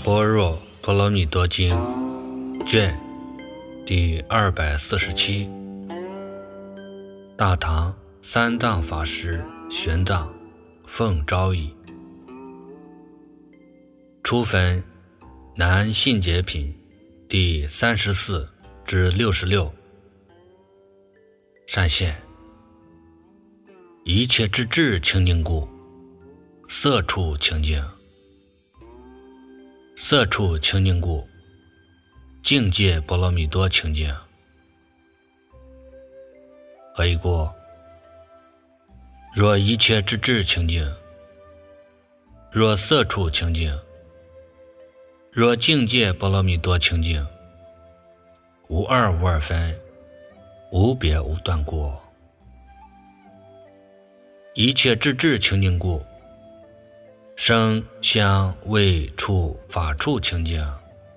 般若波罗蜜多经卷第247，大唐三藏法师玄奘奉诏译，初分南信解品第34至66。善现一切之智清净故，色处清净；色处清净故，境界波罗蜜多清净。何以故？若一切之智清净，若色处清净，若境界波罗蜜多清净，无二无二分，无别无断过。一切之智清净故，声香味触法处清净；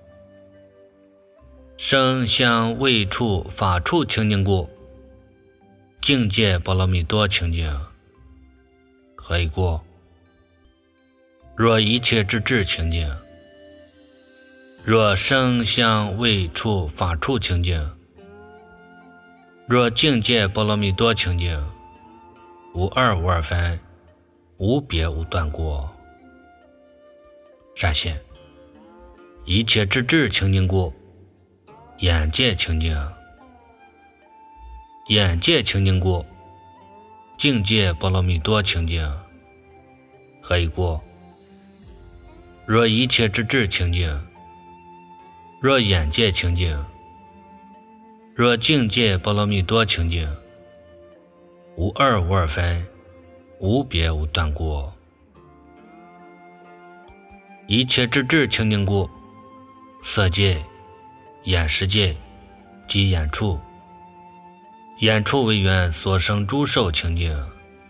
声香味触法处清净故，境界波罗蜜多清净。何以故？若一切之智清净，若声香味触法处清净，若境界波罗蜜多清净，无二无二分，无别无断过。善现一切之智清净故，眼界清净；眼界清净故，境界波罗蜜多清净。何以故？若一切之智清净，若眼界清净，若境界波罗蜜多清净，无二无二分，无别无断过。一切之智清净故，色界、眼识界及眼处，眼处为缘所生诸受清净；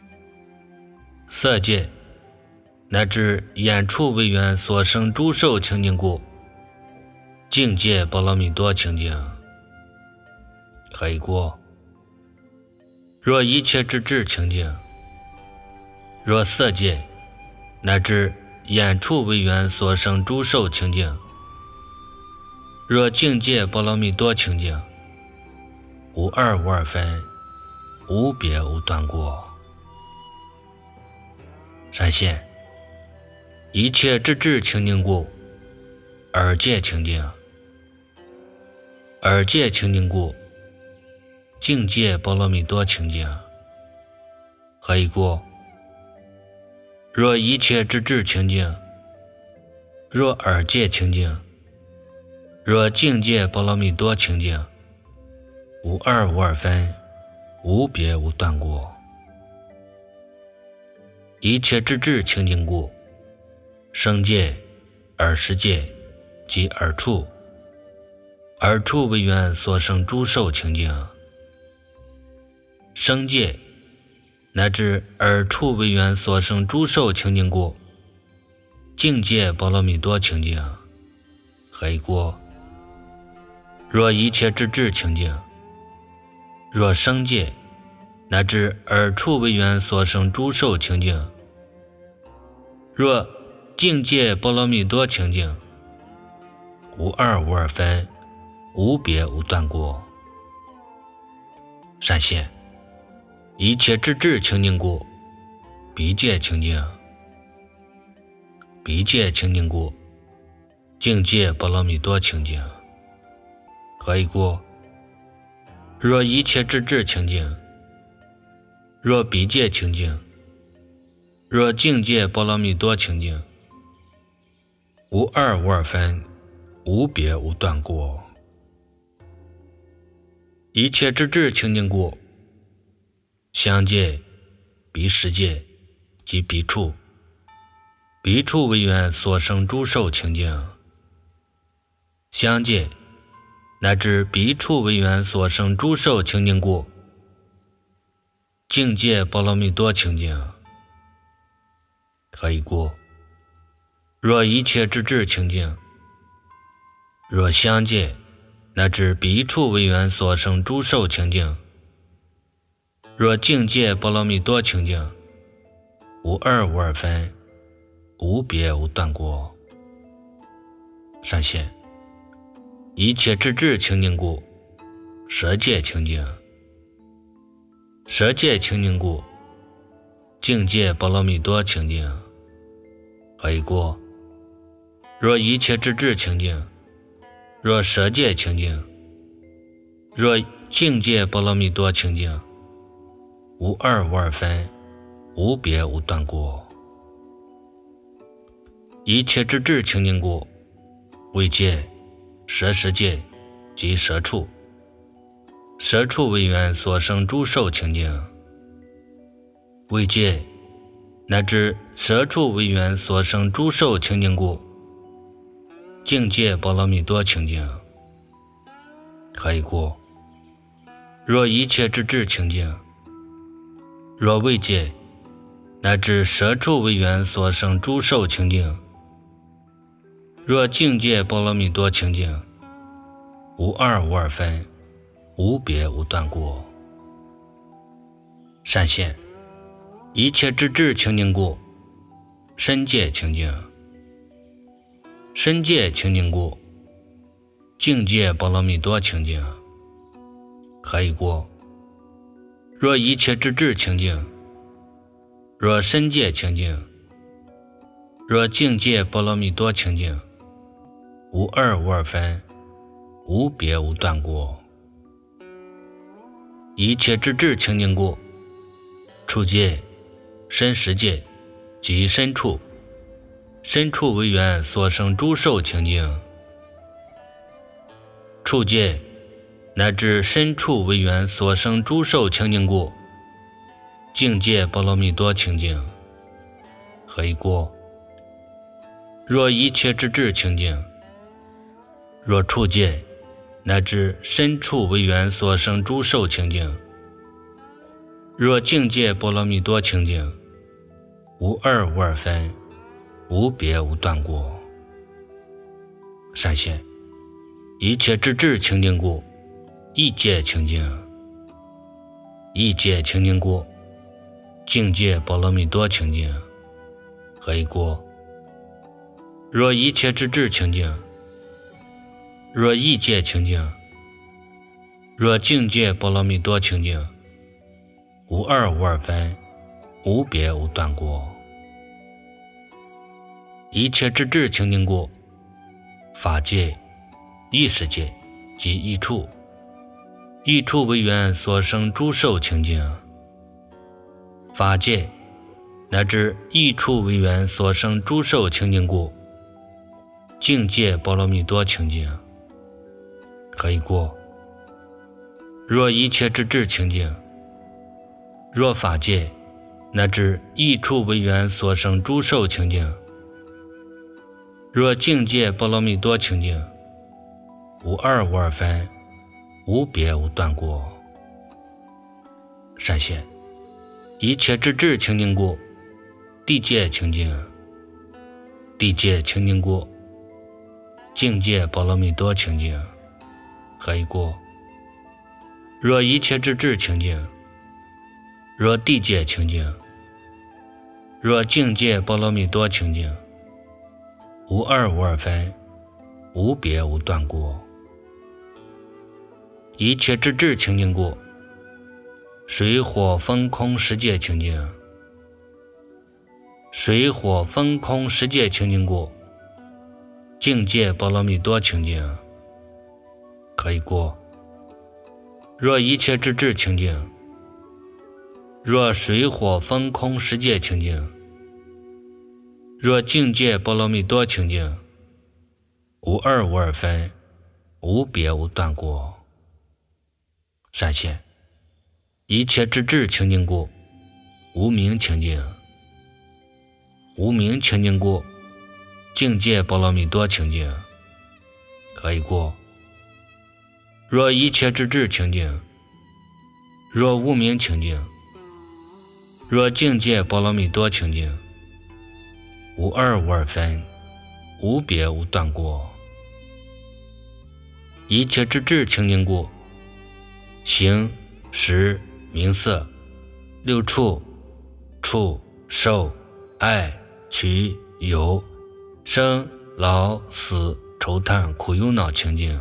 色界乃至眼处为缘所生诸受清净故，境界波罗蜜多清净。何以故？若一切之智清净，若色界乃至眼处为缘所生诸受清净，若境界波罗蜜多清净，无二无二分，无别无断过。善现一切之智清净故，耳界清净；耳界清净故，境界波罗蜜多清净。何以故？若一切之智清净，若耳界清净，若境界波罗蜜多清净，无二无二分，无别无断过。一切之智清净故，声界、耳识界及耳处，耳处为缘所生诸受清净；声界乃至耳处为缘所生诸受清净故，境界波罗蜜多清净。何以故？若一切之智清净，若声界乃至耳处为缘所生诸受清净，若境界波罗蜜多清净，无二无二分，无别无断过。善现一切之智清净故，鼻界清净；鼻界清净故，境界波罗蜜多清净。何以故？若一切之智清净，若鼻界清净，若境界波罗蜜多清净，无二无二分，无别无断过。一切之智清净故，香界、鼻识界及鼻处，鼻处为缘所生诸受清净；香界乃至鼻处为缘所生诸受清净故，境界波罗蜜多清净。何以故？若一切之智清净，若香界乃至鼻处为缘所生诸受清净，若境界波罗蜜多清净，无二无二分，无别无断过。 善现一切之智清净故，舍戒清净。舍戒清净故，境界波罗蜜多清净。何以故？若一切之智清净，若舍戒清净，若境界波罗蜜多清净，无二无二分，无别无断过。一切之智清净故，为戒、舍世界及舍处。舍处为缘所生诸受清净，为戒乃至舍处为缘所生诸受清净故，境界波罗蜜多清净。何以故？若一切之智清净，若为戒乃至舍处为缘所生诸受清净，若境界波罗蜜多清净，无二无二分，无别无断过。善现一切之智清净故，身戒清净。身戒清净故，境界波罗蜜多清净。何以故？若一切之智清净，若身戒清净，若境界波罗蜜多清净，无二无二分，无别无断过。一切之智清净故，处戒、身实戒及身处。身处为缘所生诸受清净。处戒乃至身处为缘所生诸受清净故，境界波罗蜜多清净。何以故？若一切之智清净，若处戒乃至身处为缘所生诸受清净，若境界波罗蜜多清净，无二无二分，无别无断过。善现一切之智清净故，意界清净。意界清净故，境界波罗蜜多清净。何以故？若一切之智清净，若意界清净，若境界波罗蜜多清净，无二无二分，无别无断过。一切之智清净故，法界、意识界及意处。意处为缘所生诸受清净。法界乃至意处为缘所生诸受清净故，境界波罗蜜多清净。何以故？若一切之智清净，若法界乃至意处为缘所生诸受清净，若境界波罗蜜多清净，无二无二分，无别无断过。善现一切之智清净故，地界清净。地界清净故，境界波罗蜜多清净。何以故？若一切之智清净，若地界清净，若境界波罗蜜多清净，无二无二分，无别无断过。一切之智清净故，水火风空十界清净。水火风空十界清净故，境界波罗蜜多清净。何以故？若一切之智清净，若水火风空十界清净，若境界波罗蜜多清净，无二无二分，无别无断过。善现一切之智清净故，无明清净。无明清净故，境界波罗蜜多清净。何以故？若一切之智清净，若无明清净，若境界波罗蜜多清净，无二无二分，无别无断过。一切之智清净故，形、识、名色、六处、触、受、爱、取、有、生、老、死、 愁叹苦忧恼清净。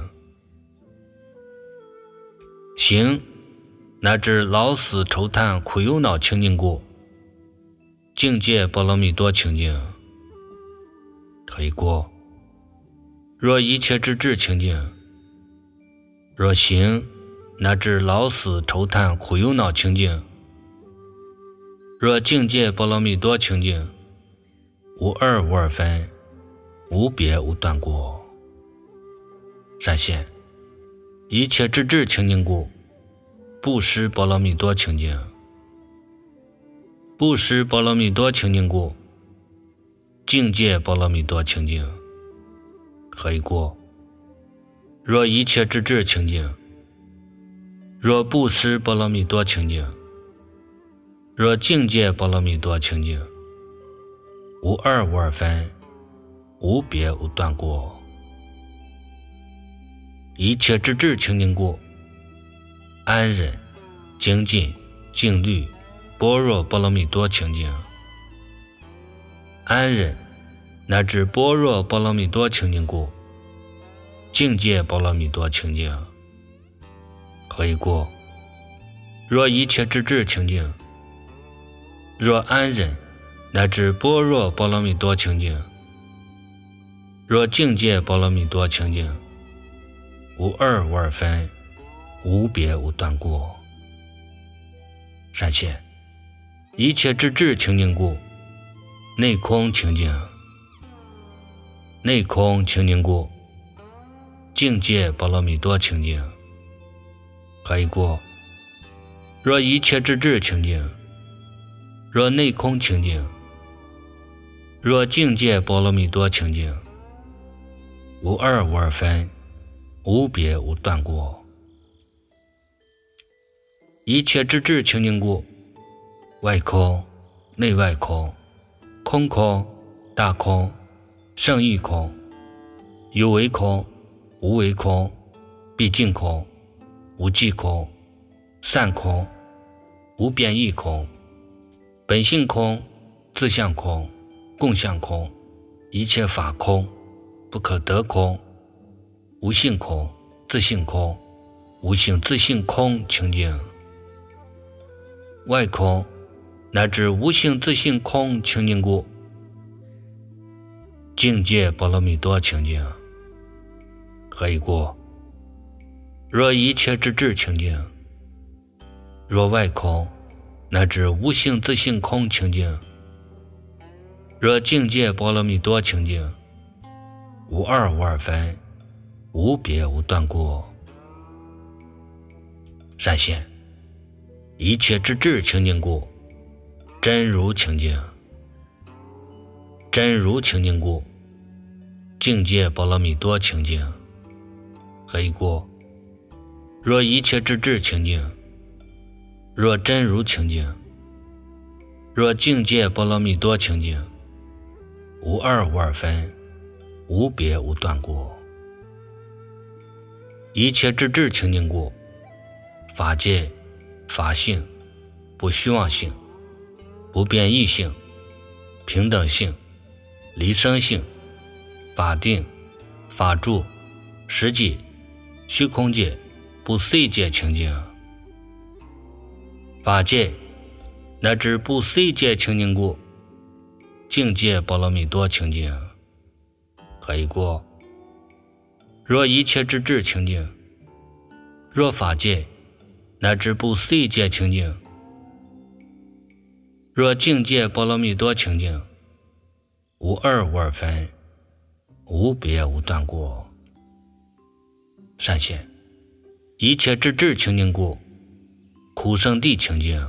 行，乃至老死愁叹苦忧恼清净故，境界波罗蜜多清净，可以过。若一切之智清净，若行，乃至老死愁叹苦忧恼清净，若境界波罗蜜多清净，无二无二分，无别无断过。闪现，一切之智清净故，布施波罗蜜多清净。布施波罗蜜多清净故，境界波罗蜜多清净，可以过。若一切之智清净，若布施波罗蜜多清净，若境界波罗蜜多清净，无二无二分，无别无断过。一切之智清净故，安忍、精进、静虑、般若波罗蜜多清净。安忍乃至般若波罗蜜多清净故，境界波罗蜜多清净，可以过。若一切之智清净，若安忍乃至般若波罗蜜多清净，若境界波罗蜜多清净，无二无二分，无别无断过。闪现，一切之智清净故，内空清净。内空清净故，境界波罗蜜多清净，可以过。若一切之智清净，若内空清净，若境界波罗蜜多清净，无二无二分，无别无断过。一切之智清净故，外空、内外空、空空、大空、胜义空、有为空、无为空、毕竟空、无际空、散空、无变异空、本性空、自相空、共相空、一切法空、不可得空、无性空、自性空、无性自性空清净。外空乃至无性自性空清净故，境界波罗蜜多清净，可以过。若一切之智清净，若外空乃至无性自性空清净，若境界波罗蜜多清净，无二无二分，无别无断过。闪现，一切之智清净故，真如清净。真如清净故，境界波罗蜜多清净，可以过。若一切之智清净，若真如清净，若境界波罗蜜多清净，无二无二分，无别无断过。一切之智清净故，法界、法性、不虚妄性、不变异性、平等性、离生性、法定、法住、实际、虚空界、不碎界清净。法界乃至不碎界清净故，境界波罗蜜多清净，可以过。若一切之智清净，若法界乃至不碎界清净，若境界波罗蜜多清净，无二无二分，无别无断过。闪现，一切之智清净故，苦圣地清净。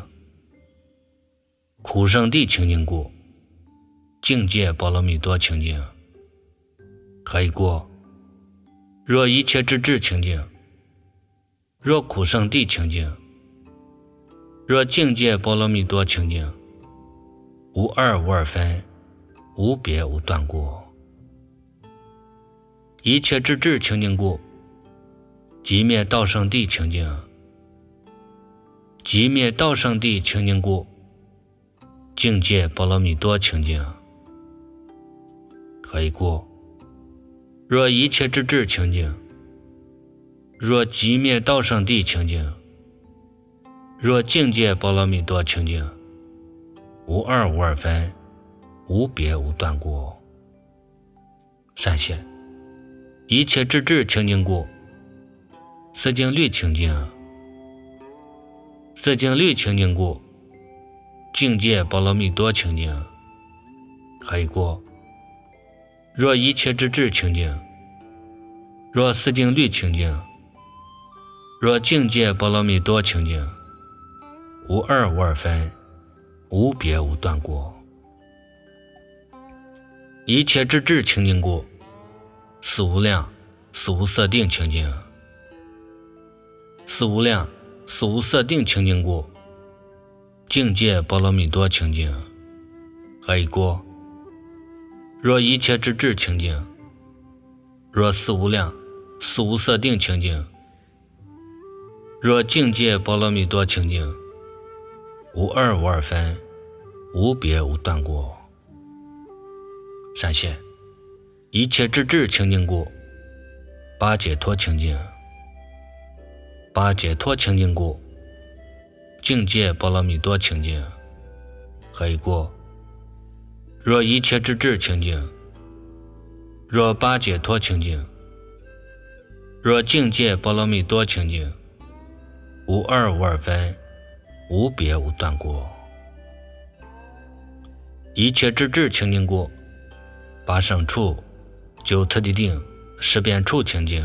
苦圣地清净故，境界波罗蜜多清净，可以过。若一切之智清净，若苦圣地清净，若境界波罗蜜多清净，无二无二分，无别无断过。一切之智清净故，即灭道圣地清净。即灭道圣地清净故，境界波罗蜜多清净，可以过。 若一切之智清净，若寂灭道生地清净，若境界波罗蜜多清净，无二无二分，无别无断故。善现一切之智清净故，四境律清净，四境律清净故，境界波罗蜜多清净。还有故，若一切之智清净，若四境律清净，若境界波罗蜜多清净，无二无二分，无别无断故。一切之智清净故，四无量四无色定清净，四无量四无色定清净故，境界波罗蜜多清净。还有故，若一切之智清净，若四无量四无色定清净，若境界波罗蜜多清净，无二无二分，无别无断故。善现一切之智清净故，八解脱清净，八解脱清净故，境界波罗蜜多清净。还有故，若一切之智清净，若八解脱清净，若境界波罗蜜多清净，无二无二分，无别无断故。一切之智清净故，八胜处九次第定十遍处清净，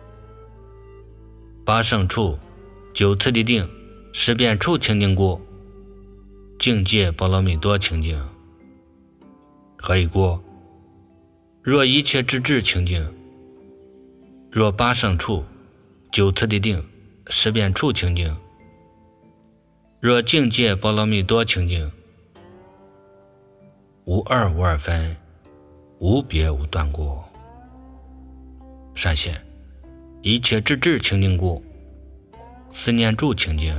八胜处九次第定十遍处清净故，境界波罗蜜多清净。还有故，若一切之智清净，若八胜处九次第定十遍处清净，若境界波罗蜜多清净，无二无二分，无别无断故。善现一切之智清净故，四念住清净，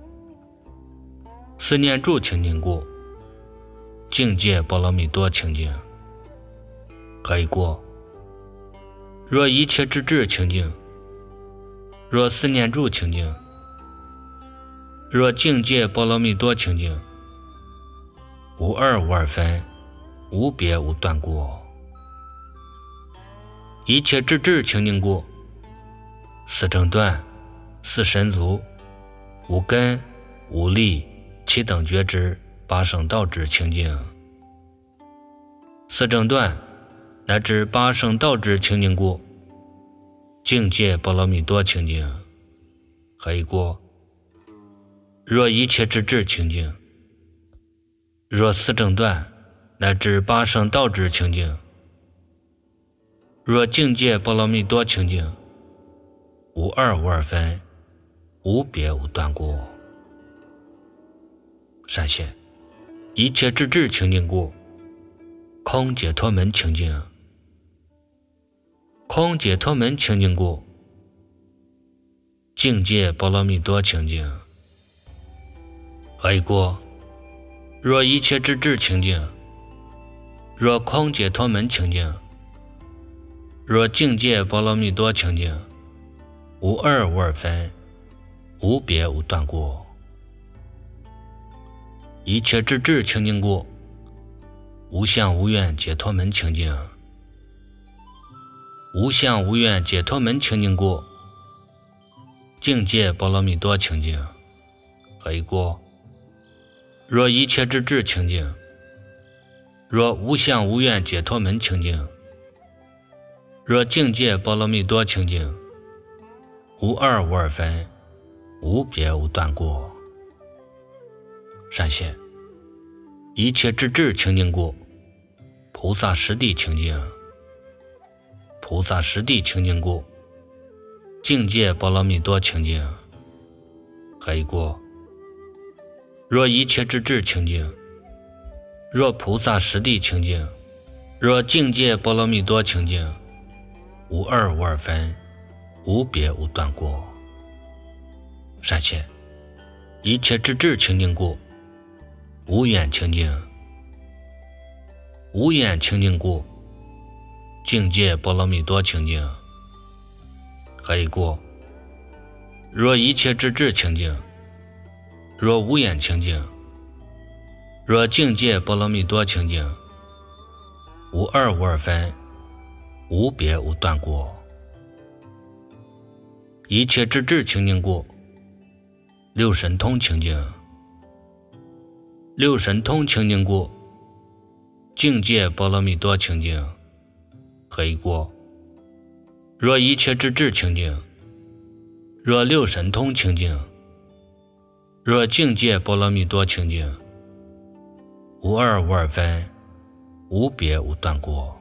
四念住清净故，境界波罗蜜多清净。还有故，若一切之智清净，若四念住清净，若境界波罗蜜多清净，无二无二分，无别无断故。一切之智清净故，四正断四神足五根五力七等觉知八圣道智清净。四正断乃至八圣道智清净故，境界波罗蜜多清净。还有故，若一切之智清净，若四正断乃至八圣道智清净，若境界波罗蜜多清净，无二无二分，无别无断故。善现一切之智清净故，空解脱门清净，空解脱门清净故，境界波罗蜜多清净。还有故，若一切之智清净，若空解脱门清净，若境界波罗蜜多清净，无二无二分，无别无断故。一切之智清净故，无相无愿解脱门清净，无相无愿解脱门清净故，境界波罗蜜多清净。还有故，若一切之智清净，若无相无愿解脱门清净，若境界波罗蜜多清净，无二无二分，无别无断故。善现一切之智清净故，菩萨实地清净，菩萨实地清净故，境界波罗蜜多清净。还有故，若一切之智清净，若菩萨实地清净，若境界波罗蜜多清净，无二无二分，无别无断故。善现一切之智清净故，无眼清净，无眼清净故， 境界波罗蜜多清净。何以故？若一切之智清净，若无眼清净，若境界波罗蜜多清净，无二无二分，无别无断过。一切之智清净故，六神通清净。六神通清净故，境界波罗蜜多清净。何以故？若一切之智清净，若六神通清净，若境界波罗蜜多清净，无二无二分，无别无断过。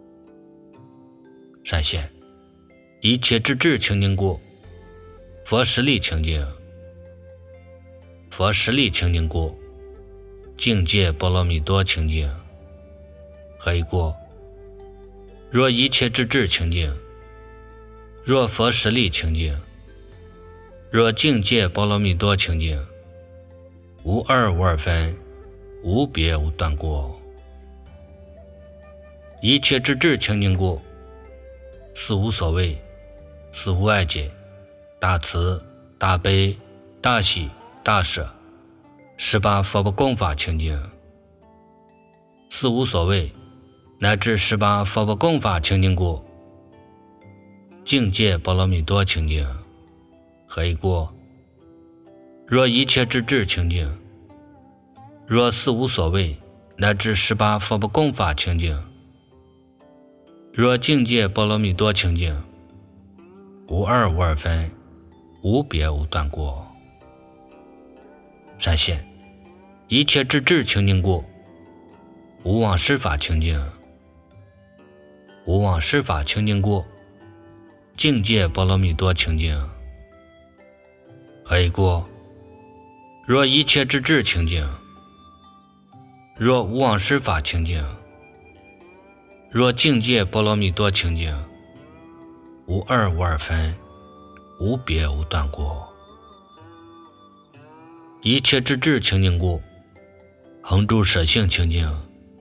善现，一切之智清净故，佛实力清净。佛实力清净故，境界波罗蜜多清净。何以故？若一切之智清净，若佛实力清净，若境界波罗蜜多清净，无二无二分，无别无断过。一切之智清净故，四无所谓，四无碍解，大慈大悲大喜大舍，18佛不共法清净。四无所谓乃至18佛不共法清净故，境界波罗蜜多清净。何以故？若一切之智清净，若四无所谓乃至18佛不共法清净，若境界波罗蜜多清净，无二无二分，无别无断过。善现，一切之智清净故，无妄施法清净。无妄施法清净故，境界波罗蜜多清净。何以故？若一切之智清净，若无妄施法清净，若境界波罗蜜多清净，无二无二分，无别无断过。一切之智清净故，恒住舍性清净。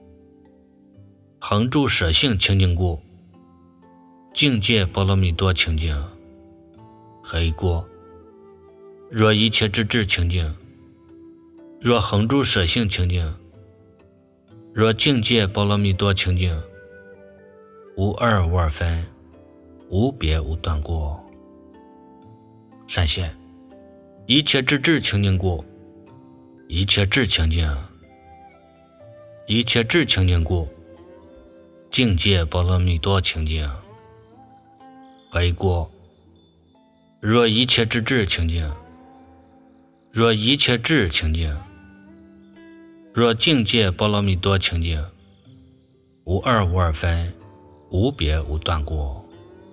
恒住舍性清净故，境界波罗蜜多清净。何以故？若一切之智清净，若恒住舍性清净，若境界波罗蜜多清净，无二无二分，无别无断过。善现，一切之智清净故，一切智清净。一切智清净故，境界波罗蜜多清净。何以故？若一切之智清净，若一切智清净，若境界波罗蜜多清净，无二无二分，无别无断过。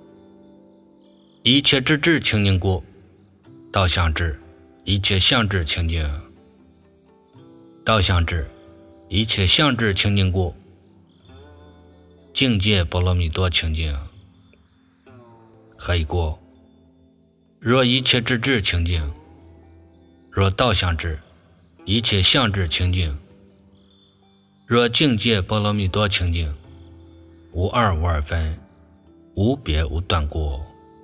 一切之智清净故，道相智，一切相智清净。道相智，一切相智清净故，境界波罗蜜多清净。何以故？若一切之智清净，若道相智，一切相智清净，若境界波罗蜜多清净，无二无二分，无别无断过。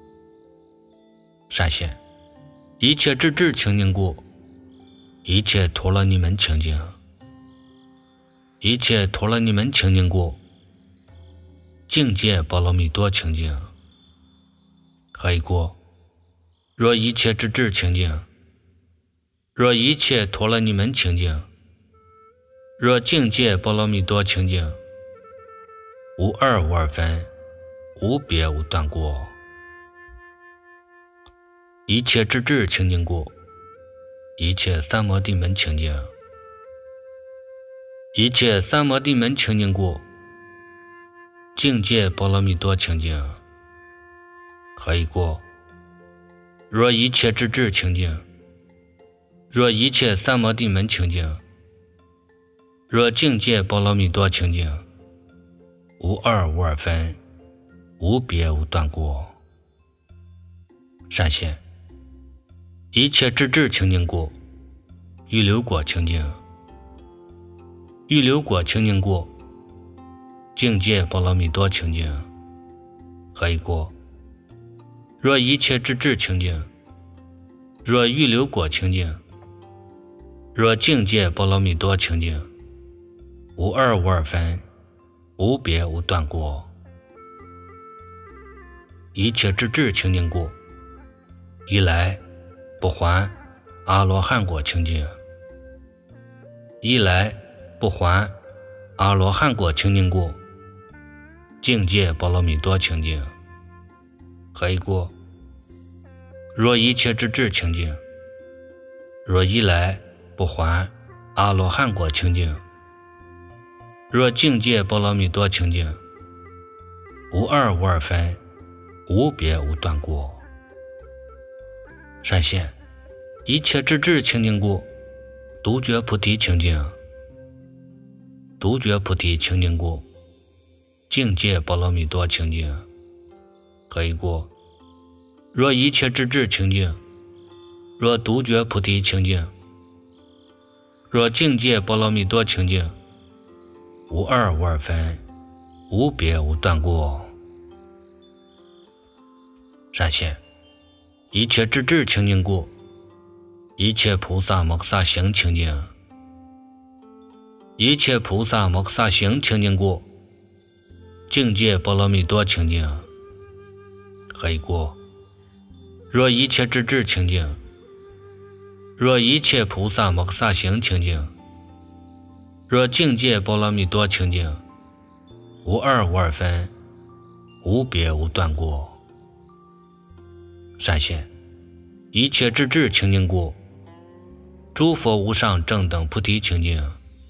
善现，一切之智清净故，一切陀罗尼门清净。一切陀罗尼门清净故，境界波罗蜜多清净。何以故？若一切之智清净，若一切陀罗尼门清净，若境界波罗蜜多清净，无二无二分，无别无断过。一切之智清净故，一切三摩地门清净。一切三摩地门清净故，境界波罗蜜多清净。何以故？若一切之智清净，若一切三摩地门清净，若境界波罗蜜多清净，无二无二分，无别无断过。善现，一切之智清净故，预流果清净。预流果清净故，境界波罗蜜多清净。 可以过。若一切之智清净，若预流果清净，若境界波罗蜜多清净，无二无二分，无别无断过。一切之智清净故，一来不还阿罗汉果清净，一来不还阿罗汉果清净故，境界波罗蜜多清净，可以过。若一切之智清净，若一来不还阿罗汉果清净，若境界波罗蜜多清净，无二无二分，无别无断过。善现一切之智清净故，独觉菩提清净，独觉菩提清净故，境界波罗蜜多清净，可以过。若一切之智清净，若独觉菩提清净，若境界波罗蜜多清净，无二无二分，无别无断过。善现一切之智清净故，一切菩萨摩诃萨行清净，一切菩萨摩诃萨行清净故，境界波罗蜜多清净，可以过。若一切之智清净，若一切菩萨摩诃萨行清净，若境界波罗蜜多清净，无二无二分，无别无断过。善现一切之智清净故，诸佛无上正等菩提清净，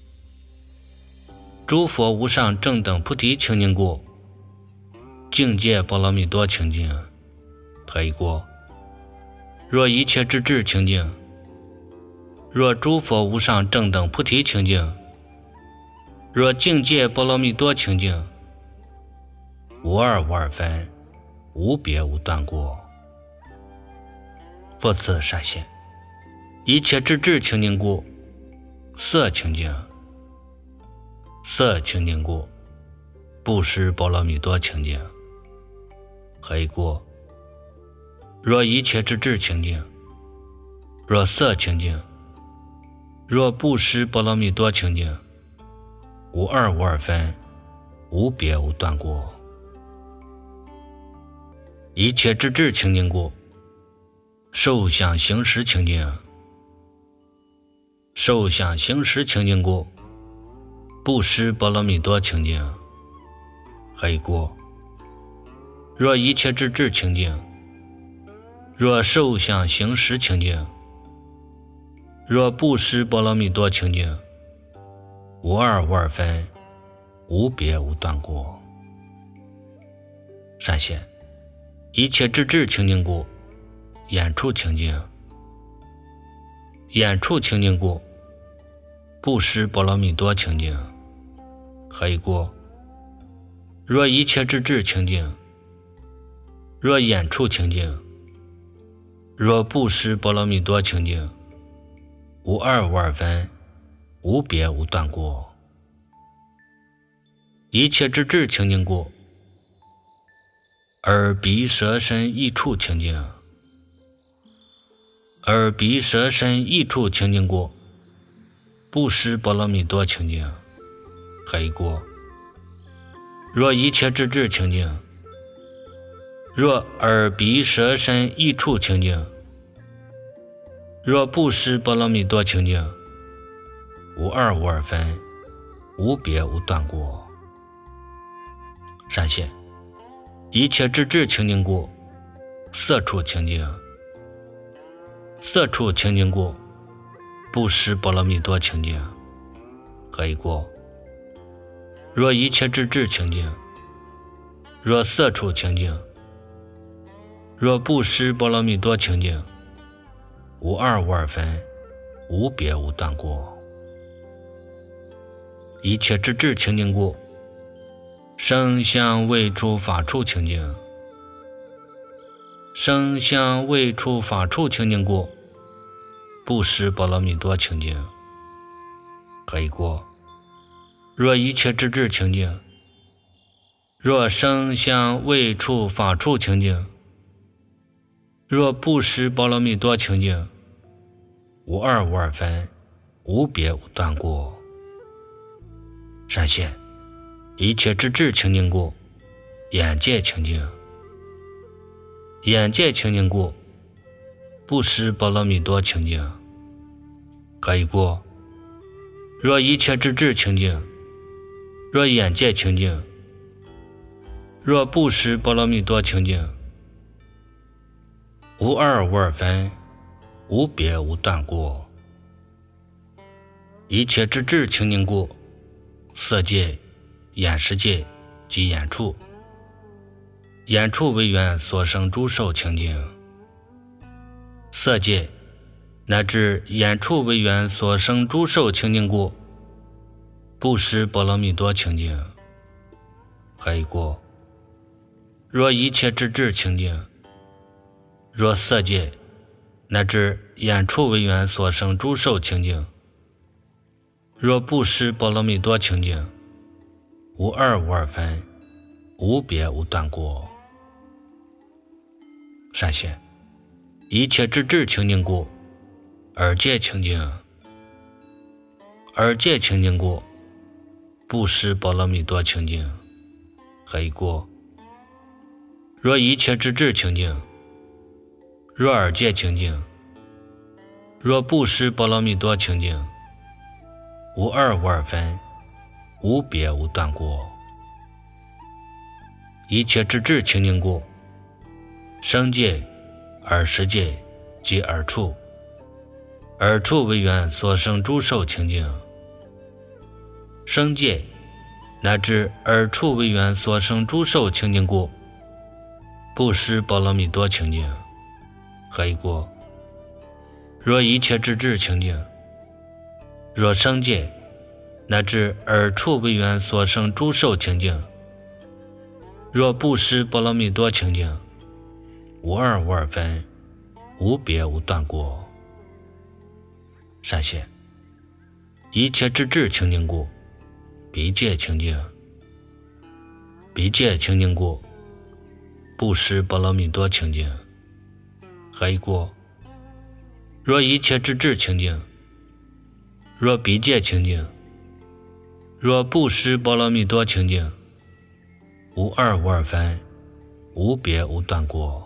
诸佛无上正等菩提清净故，境界波罗蜜多清净，可以过。若一切之智清净，若诸佛无上正等菩提清净，若境界波罗蜜多清净，无二无二分，无别无断过。复次善现一切之智清净故，色清净，色清净故，布施波罗蜜多清净，可以过。若一切之智清净，若色清净，若布施波罗蜜多清净，无二无二分，无别无断过。一切之智清净故，受想行识清净，受想行识清净故，布施波罗蜜多清净，可以过。若一切之智清净，若受想行识清净，若布施波罗蜜多清净，无二无二分，无别无断过。善现一切之智清净故，眼处清净，眼处清净故，布施波罗蜜多清净，可以过。若一切之智清净，若眼处清净，若布施波罗蜜多清净，无二无二分，无别无断过。一切之智清净故，耳鼻舌身意处清净，耳鼻舌身意处清净故，布施波罗蜜多清净，可以过。若一切之智清净，若耳鼻舌身意处清净，若布施波罗蜜多清净，无二无二分，无别无断过。善现一切之智清净故，色处清净，色处清净故，布施波罗蜜多清净，可以过。若一切之智清净，若色处清净，若布施波罗蜜多清净，无二无二分，无别无断过。一切之智清净故，声香味触法处清净，声香味触法处清净故，布施波罗蜜多清净，可以过。若一切之智清净， 若声香味触法处清净，若不识波罗蜜多清净，无二无二分，无别无断故。善现一切之智清净故，眼界清净。眼界清净故，不识波罗蜜多清净。何以故？若一切之智清净，若眼界清净，若不识波罗蜜多清净，无二无二分，无别无断故。一切之智清净故，色界、眼识界及眼处，眼处为缘所生诸受清净。色界乃至眼处为缘所生诸受清净故，不识波罗蜜多清净。何以故？若一切之智清净，若色界乃至眼处为缘所生诸受清净，若不识波罗蜜多清净，无二无二分，无别无断故。善现一切之智清净故，耳界清净。耳界清净故，不识波罗蜜多清净。何以故？若一切之智清净，若耳界清净，若不识波罗蜜多清净，无二无二分，无别无断故。一切之智清净故，声界、耳识界及耳处，耳处为缘所生诸受清净。声界乃至耳处为缘所生诸受清净故，不识波罗蜜多清净。何以故？若一切之智清净，若声界乃至耳处为缘所生诸受清净，若不识波罗蜜多清净，无二无二分，无别无断故。善现一切之智清净故，鼻界清净。鼻界清净故，不识波罗蜜多清净。何以故？若一切之智清净，若鼻界清净，若不识波罗蜜多清净，无二无二分，无别无断故。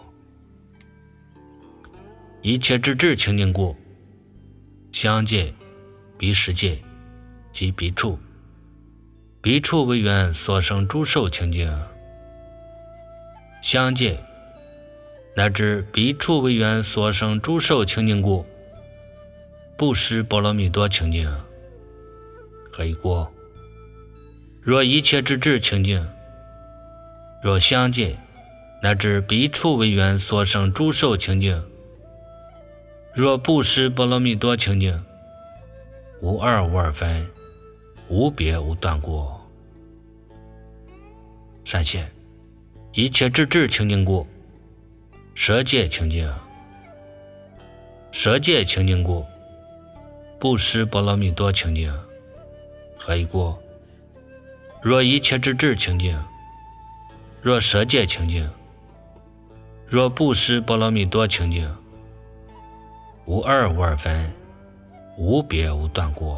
一切之智清净故，香界、鼻识界及鼻处，鼻处为缘所生诸受清净。香界乃至鼻处为缘所生诸受清净故，不识波罗蜜多清净。何以故？若一切之智清净，若香界乃至鼻处为缘所生诸受清净，若不识波罗蜜多清净，无二无二分，无别无断故。善现一切之智清净故，舌界清净。舌界清净故，不识波罗蜜多清净。何以故？若一切之智清净，若舌界清净，若不识波罗蜜多清净，无二无二分，无别无断故。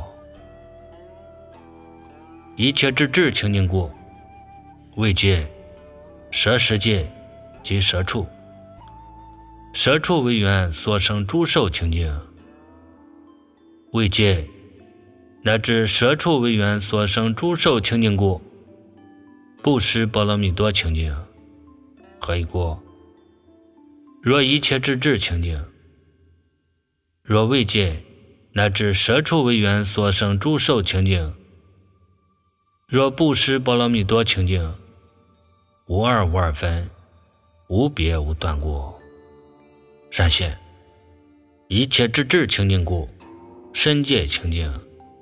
一切之智清净故，味界、舌识界及舌处，舌处为缘所生诸受清净。味界乃至舌处为缘所生诸受清净故，不识波罗蜜多清净。何以故？若一切之智清净，若味界乃至舌处为缘所生诸受清净，若不识波罗蜜多清净，无二无二分，无别无断故。善现一切之智清净故，身界清净。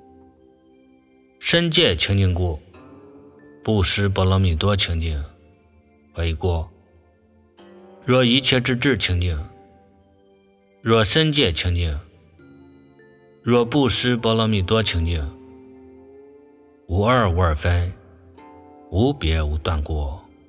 身界清净故，不识波罗蜜多清净。何以故？若一切之智清净，若身界清净，若不识波罗蜜多清净，无二无二分，无别无断故。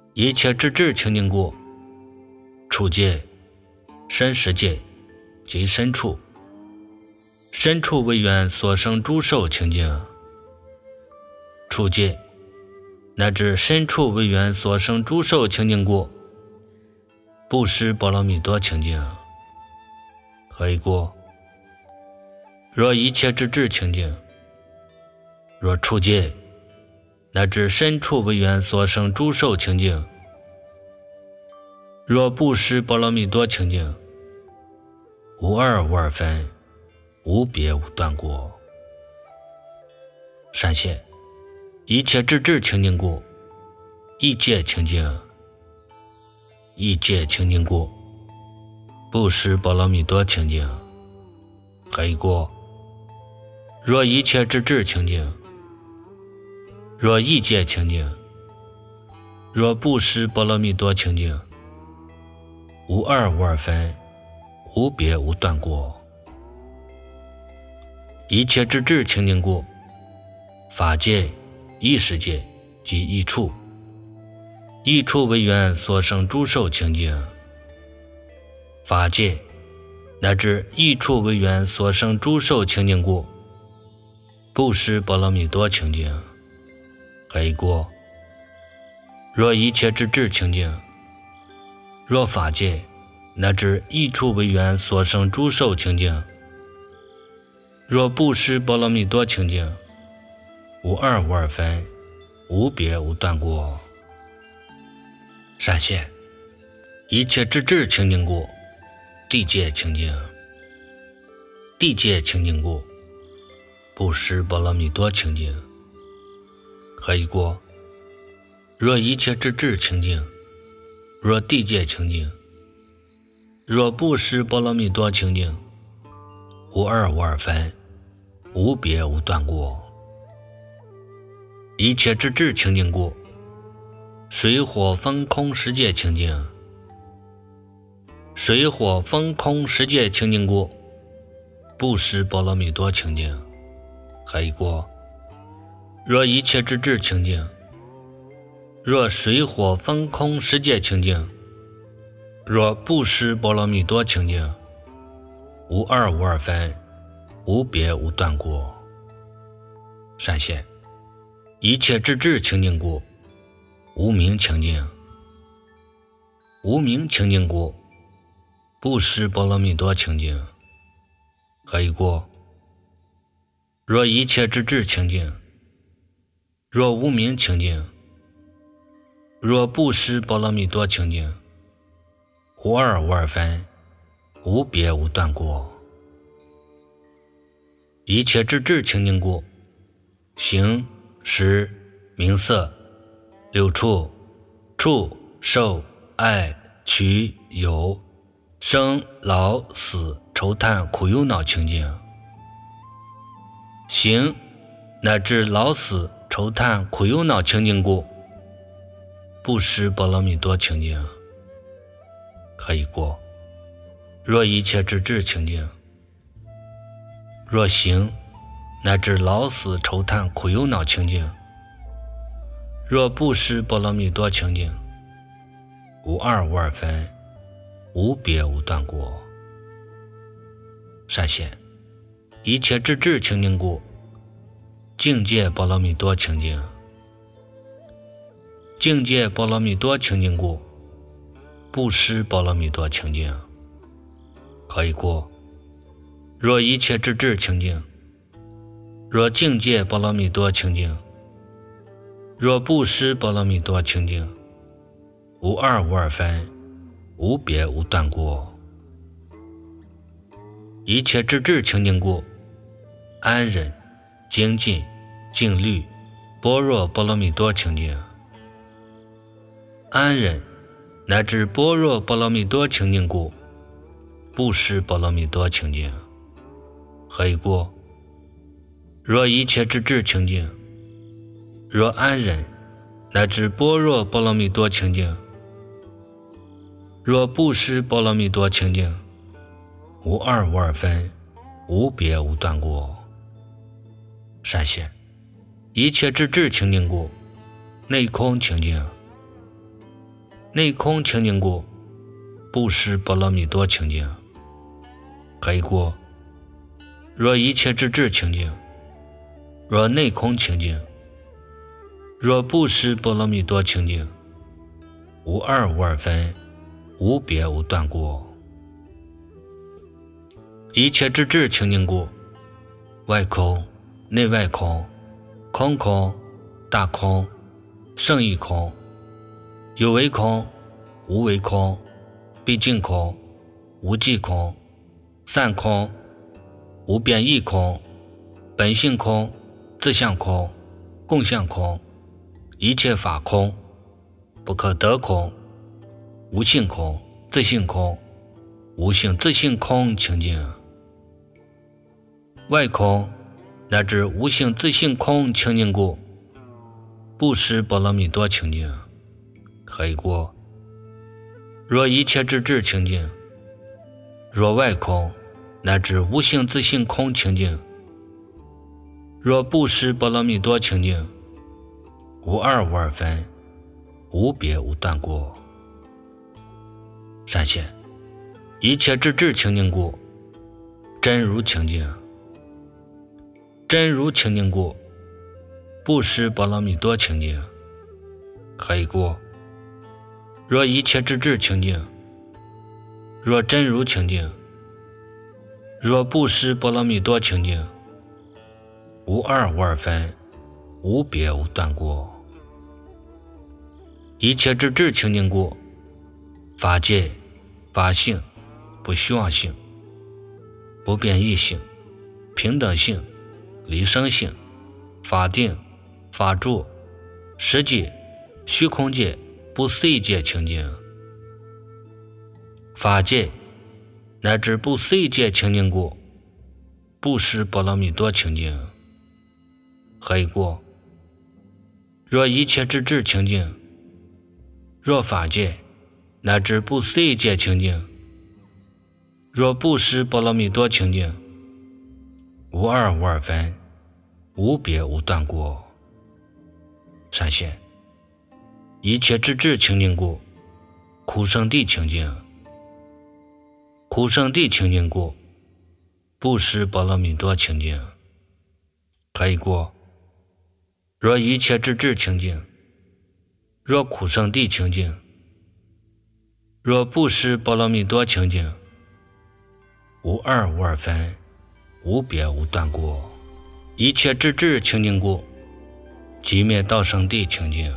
一切之智清净故，处界、身实界及身处，身处为缘所生诸受清净，处界乃至身处为缘所生诸受清净故，不失波罗蜜多清净。何以故？若一切之智清净，若处界乃至身处为缘所生诸受清净，若不失波罗蜜多清净，无二无二分，无别无断过。善现一切之智清净故，一界清净，一界清净故，不失波罗蜜多清净。何以故？若一切之智清净，若一界清净，若不失波罗蜜多清净，无二无二分，无别无断过。一切之智清净故，法界、意识界及一处，一处为缘所生诸受清净，法界乃至一处为缘所生诸受清净故，不失波罗蜜多清净。何以故？若一切之智清净，若法界乃至一处为缘所生诸受清净，若不失波罗蜜多清净，无二无二分，无别无断过。善现一切之智清净故，地界清净，地界清净故，不失波罗蜜多清净。何以故？若一切之智清净，若地界清净，若不失波罗蜜多清净，无二无二分，无别无断过。一切之智清净故，水火风空十界清净，水火风空十界清净故，不失波罗蜜多清净。何以故？若一切之智清净，若水火风空十界清净，若不失波罗蜜多清净，无二无二分，无别无断过。善现一切之智清净故，无明清净，无明清净故，不失波罗蜜多清净。何以故？若一切之智清净，若无明清净，若不失波罗蜜多清净，无二无二分，无别无断过。一切之智清净故，形、识、名色、六处、触、受、爱、取、有、生、老、死、愁叹、苦忧恼清净。形乃至老死愁叹苦忧恼清净故，不失波罗蜜多清净。何以故？若一切之智清净，若形乃至老死愁叹苦忧恼清净，若不失波罗蜜多清净，无二无二分，无别无断过。善现一切之智清净故，境界波罗蜜多清净，境界波罗蜜多清净故，不失波罗蜜多清净。何以故？若一切之智清净，若境界波罗蜜多清净，若不失波罗蜜多清净，无二无二分，无别无断过。一切之智清净故，安忍、精进、静虑、般若波罗蜜多清净。安忍乃至般若波罗蜜多清净故，不失波罗蜜多清净。何以故？若一切之智清净，若安忍乃至般若波罗蜜多清净，若不失波罗蜜多清净，无二无二分，无别无断过。善现一切之智清净故，内空清净， 内空清净故，不识波罗蜜多清净。可以过，若一切之智清净，若内空清净，若不识波罗蜜多清净，无二无二分，无别无断过。一切之智清净故，外空、内外空、空空、大空、胜义空、有为空、无为空、毕竟空、无际空、散空、无变异空、本性空、自相空、共相空、一切法空、不可得空、无性空、自性空、无性自性空清净。外空乃至无性自性空清净故，不识波罗蜜多清净。可以过，若一切之智清净，若外空乃至无性自性空清净，若不识波罗蜜多清净，无二无二分，无别无断过。善现，一切之智清净故，真如清净。真如清净故，不识波罗蜜多清净。可以过，若一切之智清净，若真如清净，若不识波罗蜜多清净，无二无二分，无别无断过。一切之智清净故，法界、法性、不虚妄性、不变异性、平等性、离生性、法定、法住、实际、虚空界、不思议界清净。法界乃至不思议界清净故，不识波罗蜜多清净。可以过，若一切之智清净，若法界乃至不思议界清净，若不识波罗蜜多清净，无二无二分，无别无断过。善现，一切之智清净故，苦生地清净。苦生地清净故，不识波罗蜜多清净。可以过，若一切之智清净，若苦生地清净，若不识波罗蜜多清净，无二无二分，无别无断过。一切之智清净故，寂灭道生地清净。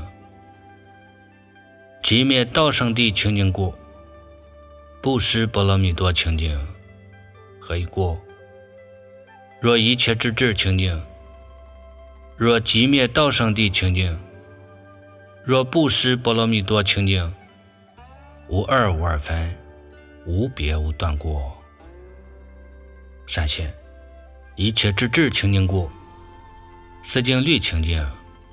寂灭道生地清净故，不识波罗蜜多清净。可以过，若一切之智清净，若寂灭道生地清净，若不识波罗蜜多清净，无二无二分，无别无断过。善现，一切之智清净故，思境律清净。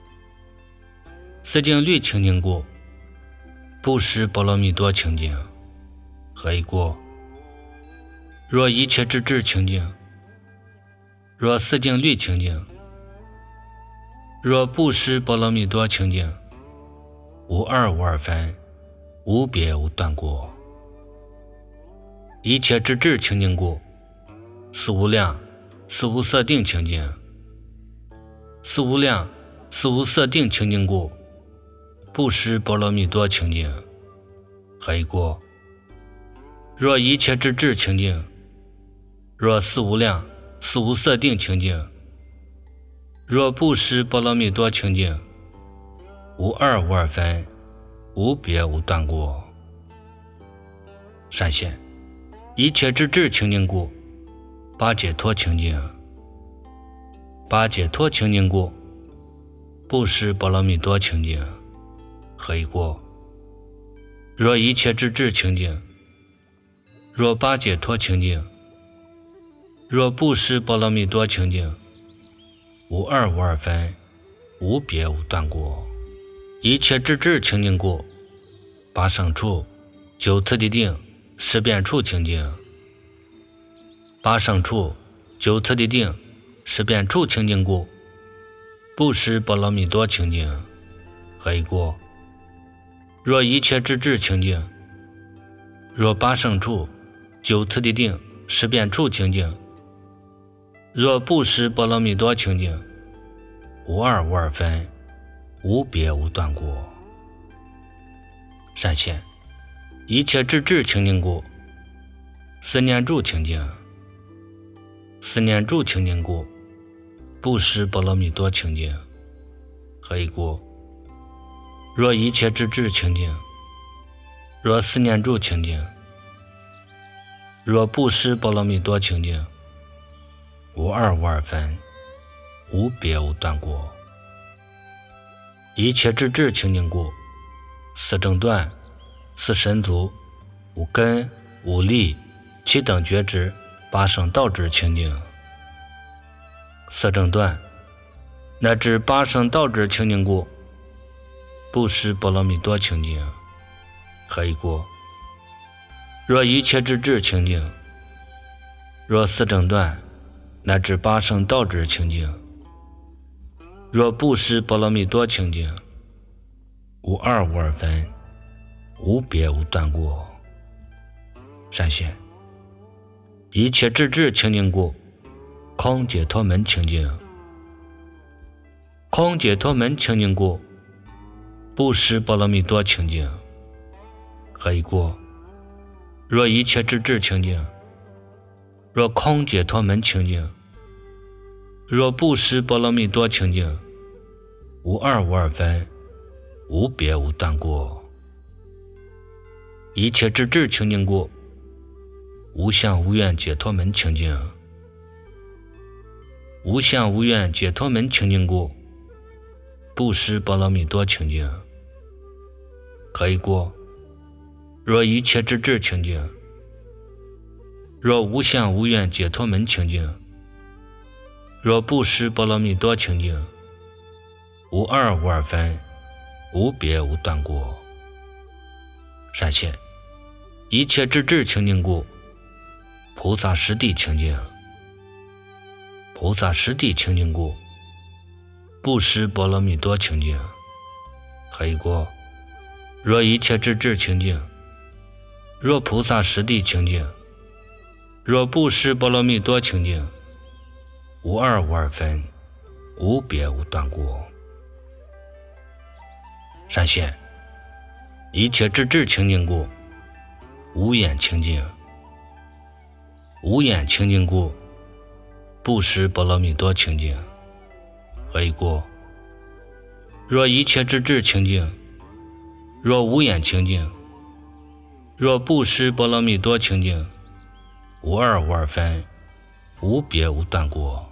思境律清净故，不识波罗蜜多清净。可以过，若一切之智清净，若思境律清净，若不识波罗蜜多清净，无二无二分，无别无断过。一切之智清净故，思无量、思无色定清净。思无量、思无色定清净故，不识波罗蜜多清净。可以过，若一切之智清净，若思无量、思无色定清净，若不识波罗蜜多清净，无二无二分，无别无断过。善现，一切之智清净故，八解脱清净。八解脱清净故，不识波罗蜜多清净。可以过，若一切之智清净，若八解脱清净，若不识波罗蜜多清净，无二无二分，无别无断过。一切之智清净故，八胜处、九次第定、十遍处清净。八胜处、九次第定、十遍处清净故，不识波罗蜜多清净。可以过， 若一切之智清净，若八圣处、九次第定、十遍处清净，若不识波罗蜜多清净，无二无二分，无别无断过。善现一切之智清净故，思念住清净，思念住清净故，不识波罗蜜多清净。何以故？若一切之智清净，若思念住清净，若不识波罗蜜多清净，无二无二分，无别无断过。一切之智清净故，四正断、四神足、五根、五力、七等觉知、八圣道智清净。四正断乃至八圣道智清净故，不识波罗蜜多清净。何以故？若一切之智清净，若四正断乃至八圣道智清净，若不识波罗蜜多清净，无二无二分，无别无断过。善现一切之智清净故，空解脱门清净。空解脱门清净故，不识波罗蜜多清净。何以故？若一切之智清净，若空解脱门清净，若不识波罗蜜多清净，无二无二分，无别无断过。一切之智清净故，无相无愿解脱门清净。无相无愿解脱门清净故，不识波罗蜜多清净。何以故？若一切之智清净，若无相无愿解脱门清净，若不识波罗蜜多清净，无二无二分，无别无断过。善现一切之智清净故，菩萨实地清净。菩萨实地清净故，不识波罗蜜多清净。何以故？若一切之智清净，若菩萨实地清净，若不识波罗蜜多清净，无二无二分，无别无断过。善现一切之智清净故，无眼清净。无眼清净故，不识波罗蜜多清净。何以故？若一切之智清净，若无眼清净，若不识波罗蜜多清净，无二无二分，无别无断过。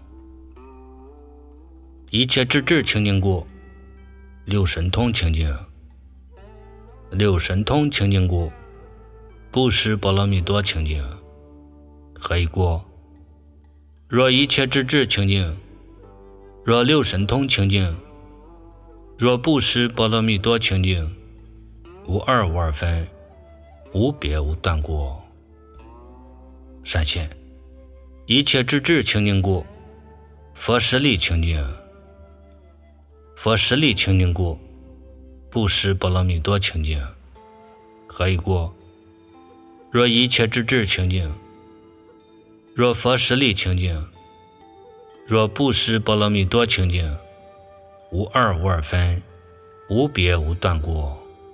一切之智清净故，六神通清净。六神通清净故，不识波罗蜜多清净。何以故？若一切之智清净，若六神通清净，若不识波罗蜜多清净，无二无二分，无别无断过。善现一切之智清净故，佛实力清净。佛实力清净故，不识波罗蜜多清净。何以故？若一切之智清净，若佛实力清净，若不识波罗蜜多清净，无二无二分，无别无断过。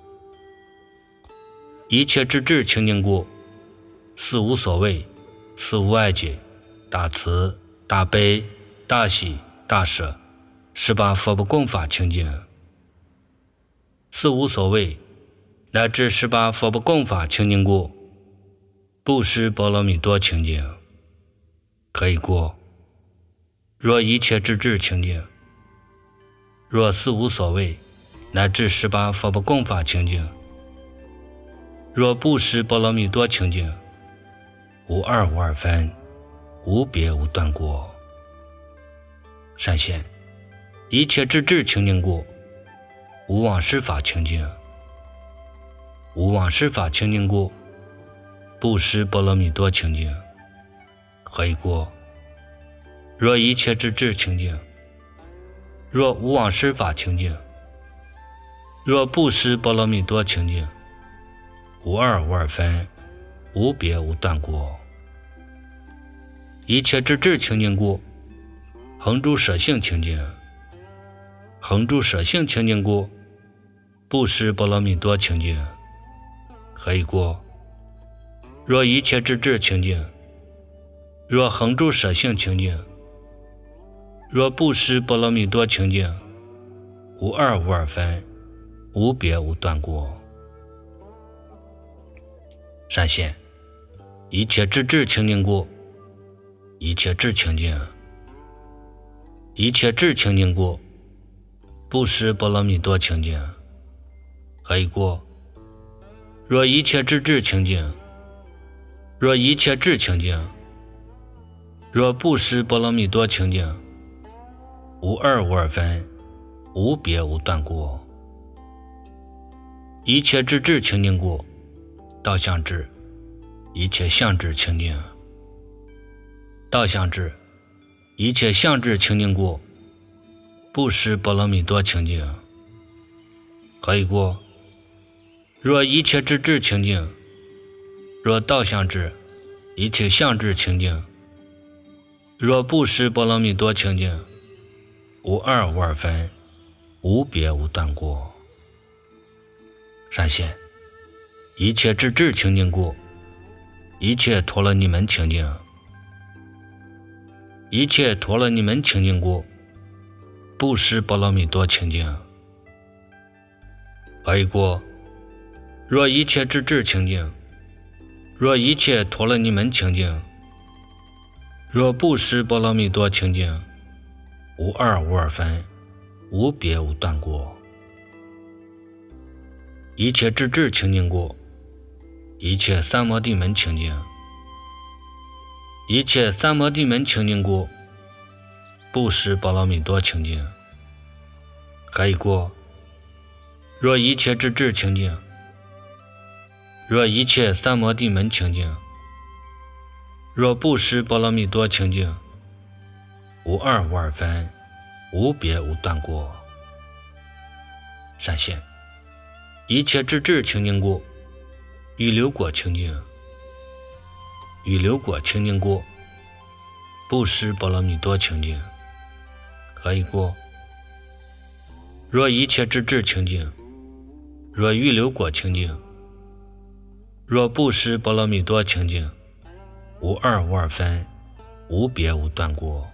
一切之智清净故，四无所谓，四无碍解，大慈、大悲、大喜、大舍，18佛不共法清净。四无所谓乃至18佛不共法清净故，不识波罗蜜多清净。何以故？若一切之智清净，若四无所谓乃至18佛不共法清净，若不识波罗蜜多清净，无二无二分，无别无断过。善现一切之智清净故，无妄施法清净。无妄施法清净故，不识波罗蜜多清净。何以故？若一切之智清净，若无妄施法清净， 若不识波罗蜜多清净，无二无二分，无别无断过。一切智智清净故，恒住舍性清净。恒住舍性清净故，不识波罗蜜多清净。何以故？若一切智智清净，若恒住舍性清净，若不识波罗蜜多清净，无二无二分，无别无断过。善现，一切智智清净故，一切智清净。一切智清净故，不识波罗蜜多清净。何以故？若一切智智清净，若一切智清净，若不识波罗蜜多清净，无二无二分，无别无断过。一切智智清净故，道相智，一切相智清净。道相智，一切相智清净故，不识波罗蜜多清净。何以故？若一切智智清净，若道相智，一切相智清净，若不识波罗蜜多清净，无二无二分，无别无断过。善现，一切智智清净故，一切陀罗尼门清净。一切陀罗尼门清净故，不识波罗蜜多清净。何以故？若一切智智清净，若一切陀罗尼门清净，若不识波罗蜜多清净，无二无二分，无别无断过。一切智智清净故，一切三摩地门清净。一切三摩地门清净故，不识波罗蜜多清净。何以故？若一切智智清净，若一切三摩地门清净，若不识波罗蜜多清净，无二无二分，无别无断过。善现，一切智智清净故，预流果清净。预流果清净故，不识波罗蜜多清净。何以故？若一切智智清净，若预流果清净，若不识波罗蜜多清净，无二无二分，无别无断过。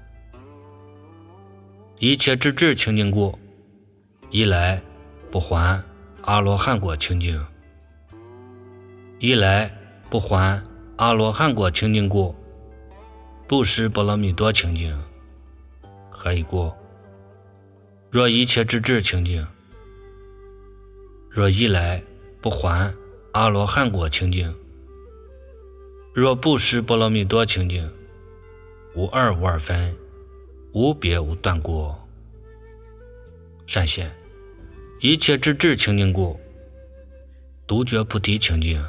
一切智智清净故，一来不还阿罗汉果清净。一来不还阿罗汉果清净故，不识波罗蜜多清净。何以故？若一切智智清净，若一来不还阿罗汉果清净，若不识波罗蜜多清净，无二无二分，无别无断过。善现，一切智智清净故，独觉菩提清净。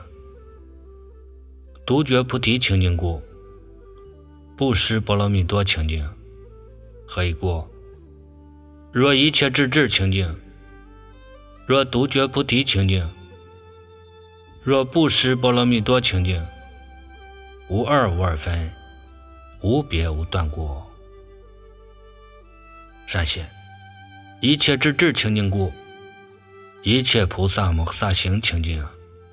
独觉菩提清净故，不识波罗蜜多清净。何以故？若一切智智清净，若独觉菩提清净，若不识波罗蜜多清净，无二无二分，无别无断过。善现，一切智智清净故，一切菩萨摩诃萨行清净。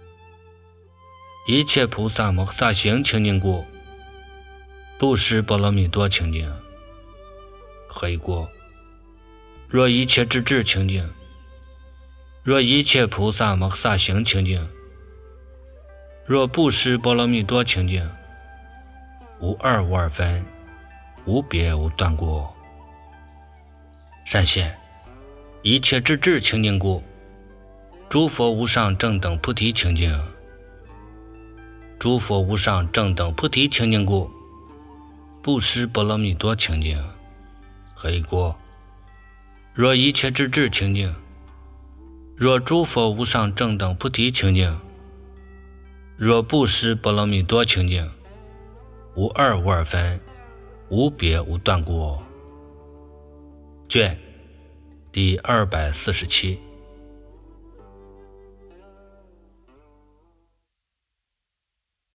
一切菩萨摩诃萨行清净故，不识波罗蜜多清净。何以故？若一切智智清净，若一切菩萨摩诃萨行清净，若不识波罗蜜多清净，无二无二分，无别无断过。善现，一切智智清净故，诸佛无上正等菩提清净。诸佛无上正等菩提清净故，不识波罗蜜多清净。何以故？若一切智智清净，若诸佛无上正等菩提清净，若不识波罗蜜多清净，无二无二分，无别无断过。卷第247。